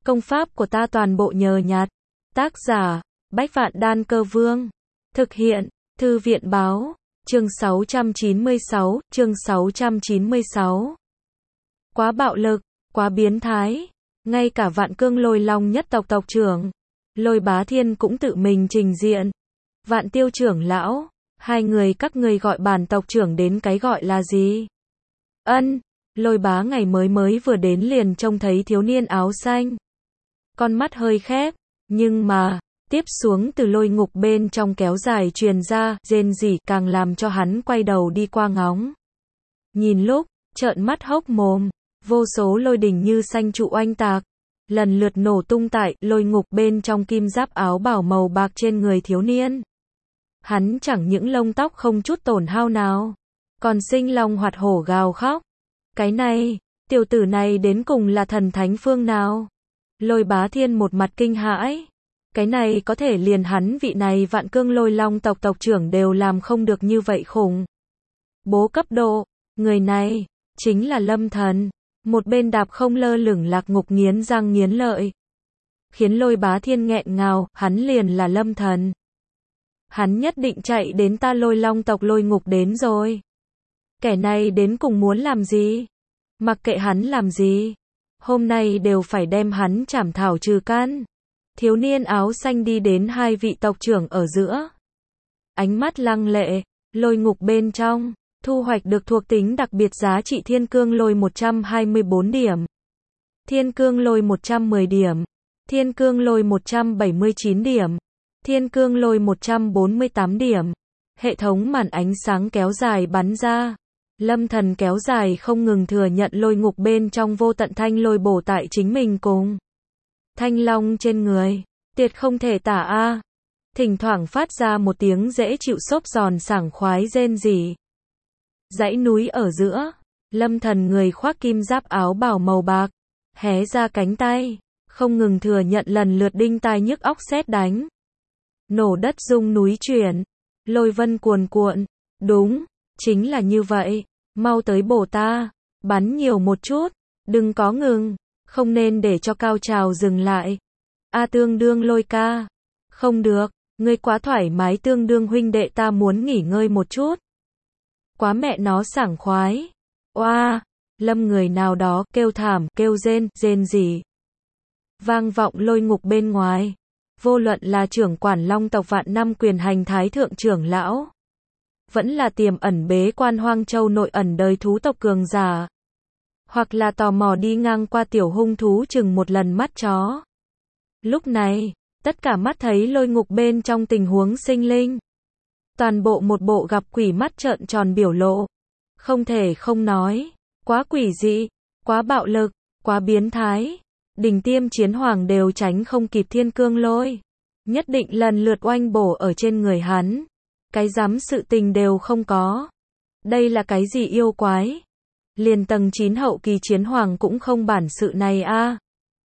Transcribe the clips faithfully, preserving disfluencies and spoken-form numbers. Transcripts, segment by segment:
Công pháp của ta toàn bộ nhờ nhặt. Tác giả, Bách Vạn Đan Cơ Vương. Thực hiện, Thư viện Báo. Chương sáu trăm chín mươi sáu, chương sáu trăm chín mươi sáu. Quá bạo lực, quá biến thái. Ngay cả Vạn Cương Lôi Long nhất tộc tộc trưởng, Lôi Bá Thiên cũng tự mình trình diện. Vạn Tiêu trưởng lão, hai người các ngươi gọi bản tộc trưởng đến cái gọi là gì? Ân, Lôi Bá ngày mới mới vừa đến liền trông thấy thiếu niên áo xanh. Con mắt hơi khép, nhưng mà, tiếp xuống từ lôi ngục bên trong kéo dài truyền ra, rên rỉ càng làm cho hắn quay đầu đi qua ngóng. Nhìn lúc, trợn mắt hốc mồm, vô số lôi đỉnh như xanh trụ oanh tạc, lần lượt nổ tung tại lôi ngục bên trong kim giáp áo bào màu bạc trên người thiếu niên. Hắn chẳng những lông tóc không chút tổn hao nào, còn sinh long hoạt hổ gào khóc. Cái này, tiểu tử này đến cùng là thần thánh phương nào? Lôi Bá Thiên một mặt kinh hãi. Cái này có thể liền hắn vị này Vạn Cương Lôi Long tộc tộc trưởng đều làm không được như vậy khủng. Bố cấp độ, người này, chính là Lâm Thần. Một bên đạp không lơ lửng Lạc Ngục nghiến răng nghiến lợi. Khiến Lôi Bá Thiên nghẹn ngào, hắn liền là Lâm Thần. Hắn nhất định chạy đến ta Lôi Long tộc Lôi Ngục đến rồi. Kẻ này đến cùng muốn làm gì? Mặc kệ hắn làm gì, hôm nay đều phải đem hắn trảm thảo trừ căn. Thiếu niên áo xanh đi đến hai vị tộc trưởng ở giữa. Ánh mắt lăng lệ, lôi ngục bên trong, thu hoạch được thuộc tính đặc biệt giá trị thiên cương lôi một trăm hai mươi bốn điểm. Thiên cương lôi một trăm mười điểm. Thiên cương lôi một trăm bảy mươi chín điểm. Thiên cương lôi một trăm bốn mươi tám điểm. Hệ thống màn ánh sáng kéo dài bắn ra. Lâm Thần kéo dài không ngừng thừa nhận lôi ngục bên trong vô tận thanh lôi bổ tại chính mình cùng. Thanh long trên người, tuyệt không thể tả a. Thỉnh thoảng phát ra một tiếng dễ chịu xốp giòn sảng khoái rên rỉ. Dãy núi ở giữa, Lâm Thần người khoác kim giáp áo bào màu bạc, hé ra cánh tay, không ngừng thừa nhận lần lượt đinh tai nhức óc sét đánh. Nổ đất rung núi chuyển, lôi vân cuồn cuộn, đúng, chính là như vậy, mau tới bổ ta, bắn nhiều một chút, đừng có ngừng. Không nên để cho cao trào dừng lại. A Tương Đương Lôi ca. Không được, ngươi quá thoải mái Tương Đương huynh đệ ta muốn nghỉ ngơi một chút. Quá mẹ nó sảng khoái. Oa, Lâm người nào đó kêu thảm, kêu rên, rên gì. Vang vọng lôi ngục bên ngoài. Vô luận là trưởng quản Long tộc vạn năm quyền hành thái thượng trưởng lão. Vẫn là tiềm ẩn bế quan Hoang Châu nội ẩn đời thú tộc cường giả. Hoặc là tò mò đi ngang qua tiểu hung thú chừng một lần mắt chó. Lúc này, tất cả mắt thấy lôi ngục bên trong tình huống sinh linh. Toàn bộ một bộ gặp quỷ mắt trợn tròn biểu lộ. Không thể không nói, quá quỷ dị, quá bạo lực, quá biến thái. Đỉnh tiêm chiến hoàng đều tránh không kịp thiên cương lôi. Nhất định lần lượt oanh bổ ở trên người hắn. Cái dám sự tình đều không có. Đây là cái gì yêu quái? Liền tầng chín hậu kỳ chiến hoàng cũng không bản sự này a. À.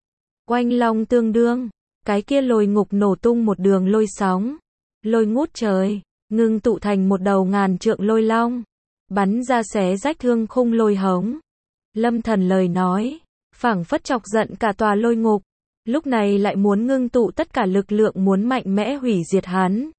Oanh long tương đương, cái kia lôi ngục nổ tung một đường lôi sóng, lôi ngút trời, ngưng tụ thành một đầu ngàn trượng lôi long, bắn ra xé rách thương khung lôi hống. Lâm Thần lời nói, phảng phất chọc giận cả tòa lôi ngục, lúc này lại muốn ngưng tụ tất cả lực lượng muốn mạnh mẽ hủy diệt hắn.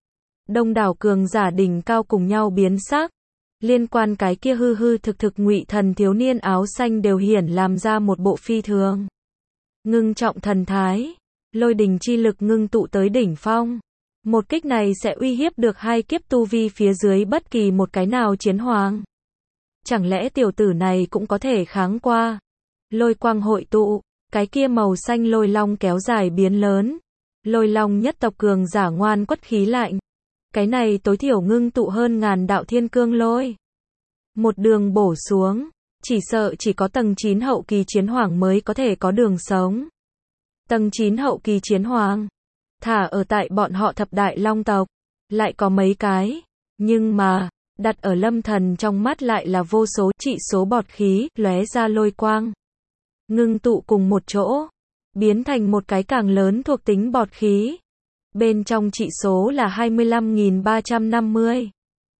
Đông đảo cường giả đỉnh cao cùng nhau biến sắc. Liên quan cái kia hư hư thực thực ngụy thần thiếu niên áo xanh đều hiển làm ra một bộ phi thường. Ngưng trọng thần thái, lôi đình chi lực ngưng tụ tới đỉnh phong. Một kích này sẽ uy hiếp được hai kiếp tu vi phía dưới bất kỳ một cái nào chiến hoàng. Chẳng lẽ tiểu tử này cũng có thể kháng qua? Lôi quang hội tụ, cái kia màu xanh lôi long kéo dài biến lớn. Lôi long nhất tộc cường giả ngoan quất khí lạnh. Cái này tối thiểu ngưng tụ hơn ngàn đạo thiên cương lôi. Một đường bổ xuống, chỉ sợ chỉ có tầng chín hậu kỳ chiến hoàng mới có thể có đường sống. Tầng chín hậu kỳ chiến hoàng, thả ở tại bọn họ thập đại long tộc, lại có mấy cái, nhưng mà, đặt ở Lâm Thần trong mắt lại là vô số trị số bọt khí, lóe ra lôi quang. Ngưng tụ cùng một chỗ, biến thành một cái càng lớn thuộc tính bọt khí. Bên trong trị số là hai mươi lăm nghìn ba trăm năm mươi.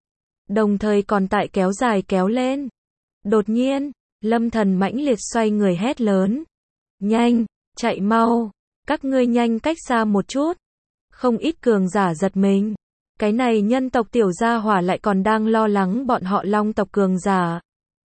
Đồng thời còn tại kéo dài kéo lên. Đột nhiên, Lâm Thần mãnh liệt xoay người hét lớn. Nhanh, chạy mau, các ngươi nhanh cách xa một chút. Không ít cường giả giật mình. Cái này nhân tộc tiểu gia hỏa lại còn đang lo lắng bọn họ long tộc cường giả.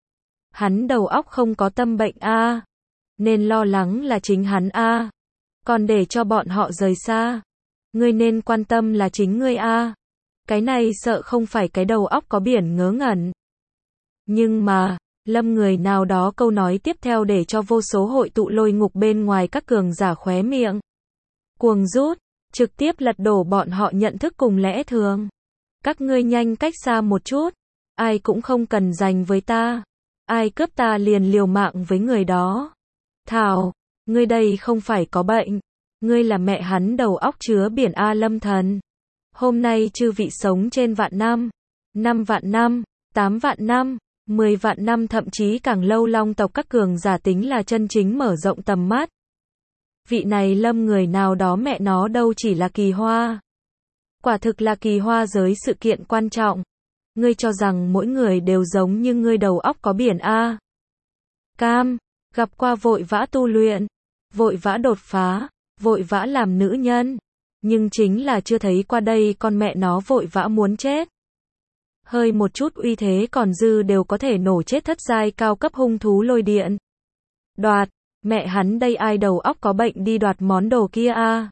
Hắn đầu óc không có tâm bệnh a, nên lo lắng là chính hắn a. Còn để cho bọn họ rời xa, ngươi nên quan tâm là chính ngươi a. Cái này sợ không phải cái đầu óc có biển ngớ ngẩn. Nhưng mà, Lâm người nào đó câu nói tiếp theo để cho vô số hội tụ lôi ngục bên ngoài các cường giả khóe miệng cuồng rút, trực tiếp lật đổ bọn họ nhận thức cùng lẽ thường. Các ngươi nhanh cách xa một chút, ai cũng không cần giành với ta, ai cướp ta liền liều mạng với người đó. Thảo, ngươi đây không phải có bệnh, ngươi là mẹ hắn đầu óc chứa biển a. Lâm Thần. Hôm nay chư vị sống trên vạn năm, năm vạn năm, tám vạn năm, mười vạn năm thậm chí càng lâu long tộc các cường giả tính là chân chính mở rộng tầm mắt. Vị này Lâm người nào đó mẹ nó đâu chỉ là kỳ hoa. Quả thực là kỳ hoa giới sự kiện quan trọng. Ngươi cho rằng mỗi người đều giống như ngươi đầu óc có biển a. Cam, gặp qua vội vã tu luyện, vội vã đột phá, vội vã làm nữ nhân, nhưng chính là chưa thấy qua đây con mẹ nó vội vã muốn chết. Hơi một chút uy thế còn dư đều có thể nổ chết thất giai cao cấp hung thú lôi điện. Đoạt, mẹ hắn đây ai đầu óc có bệnh đi đoạt món đồ kia a.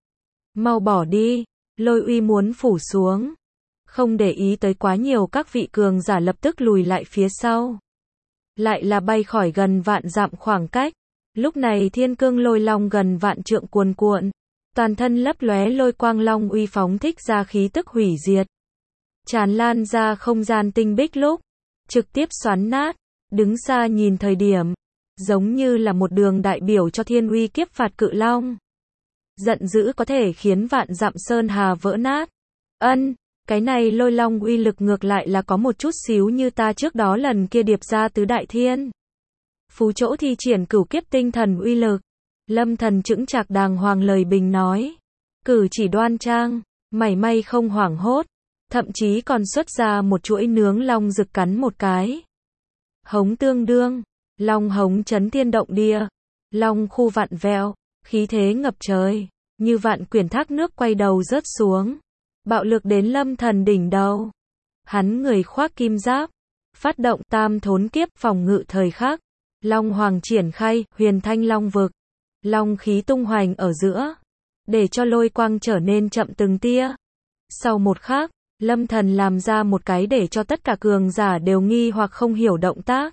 Mau bỏ đi, lôi uy muốn phủ xuống. Không để ý tới quá nhiều các vị cường giả lập tức lùi lại phía sau. Lại là bay khỏi gần vạn dặm khoảng cách. Lúc này thiên cương lôi long gần vạn trượng cuồn cuộn. Toàn thân lấp lóe lôi quang long uy phóng thích ra khí tức hủy diệt. Tràn lan ra không gian tinh bích lúc. Trực tiếp xoắn nát. Đứng xa nhìn thời điểm. Giống như là một đường đại biểu cho thiên uy kiếp phạt cự long. Giận dữ có thể khiến vạn dặm sơn hà vỡ nát. Ân, cái này lôi long uy lực ngược lại là có một chút xíu như ta trước đó lần kia điệp ra tứ đại thiên. Phú chỗ thi triển cửu kiếp tinh thần uy lực. Lâm Thần chững chạc đàng hoàng lời bình nói. Cử chỉ đoan trang, mảy may không hoảng hốt. Thậm chí còn xuất ra một chuỗi nướng long rực cắn một cái. Hống tương đương, long hống chấn thiên động địa. Long khu vạn vẹo, khí thế ngập trời, như vạn quyển thác nước quay đầu rớt xuống. Bạo lực đến Lâm Thần đỉnh đầu. Hắn người khoác kim giáp, phát động tam thốn kiếp phòng ngự thời khắc. Long hoàng triển khai, huyền thanh long vực. Long khí tung hoành ở giữa, để cho lôi quang trở nên chậm từng tia. Sau một khắc, Lâm Thần làm ra một cái để cho tất cả cường giả đều nghi hoặc không hiểu động tác.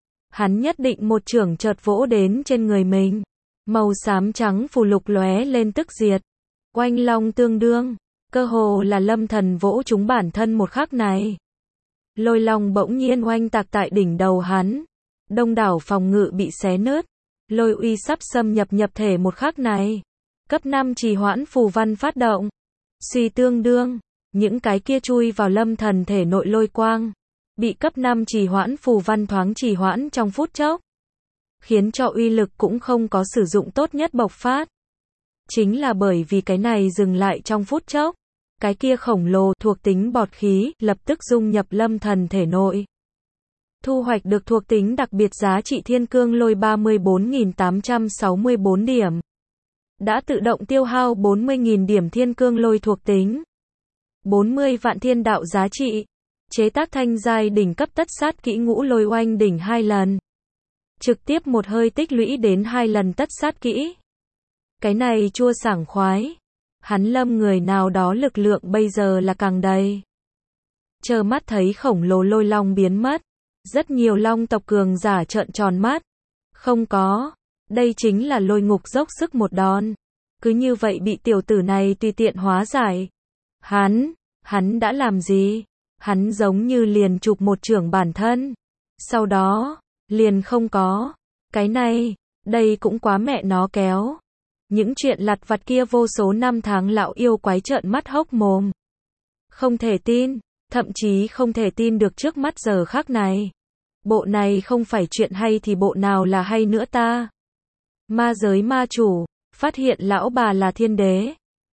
Hắn nhất định một chưởng chợt vỗ đến trên người mình. Màu xám trắng phù lục lóe lên tức diệt. Oanh long tương đương, cơ hồ là Lâm Thần vỗ trúng bản thân một khắc này. Lôi long bỗng nhiên oanh tạc tại đỉnh đầu hắn. Đông đảo phòng ngự bị xé nứt. Lôi uy sắp xâm nhập nhập thể một khắc này. Cấp năm trì hoãn phù văn phát động. Suy tương đương, những cái kia chui vào Lâm Thần thể nội lôi quang. Bị cấp năm trì hoãn phù văn thoáng trì hoãn trong phút chốc. Khiến cho uy lực cũng không có sử dụng tốt nhất bộc phát. Chính là bởi vì cái này dừng lại trong phút chốc. Cái kia khổng lồ thuộc tính bọt khí lập tức dung nhập Lâm Thần thể nội. Thu hoạch được thuộc tính đặc biệt giá trị thiên cương lôi ba mươi bốn nghìn tám trăm sáu mươi tư điểm. Đã tự động tiêu hao bốn mươi nghìn điểm thiên cương lôi thuộc tính. bốn mươi vạn thiên đạo giá trị. Chế tác thanh giai đỉnh cấp tất sát kỹ ngũ lôi oanh đỉnh hai lần. Trực tiếp một hơi tích lũy đến hai lần tất sát kỹ. Cái này chua sảng khoái. Hắn Lâm người nào đó lực lượng bây giờ là càng đầy. Chờ mắt thấy khổng lồ lôi long biến mất. Rất nhiều long tộc cường giả trợn tròn mắt. Không có. Đây chính là lôi ngục dốc sức một đòn. Cứ như vậy bị tiểu tử này tùy tiện hóa giải. Hắn, hắn đã làm gì? Hắn giống như liền chụp một chưởng bản thân. Sau đó, liền không có. Cái này, đây cũng quá mẹ nó kéo. Những chuyện lặt vặt kia vô số năm tháng lão yêu quái trợn mắt hốc mồm. Không thể tin, thậm chí không thể tin được trước mắt giờ khắc này. Bộ này không phải chuyện hay thì bộ nào là hay nữa ta? Ma giới ma chủ, phát hiện lão bà là thiên đế.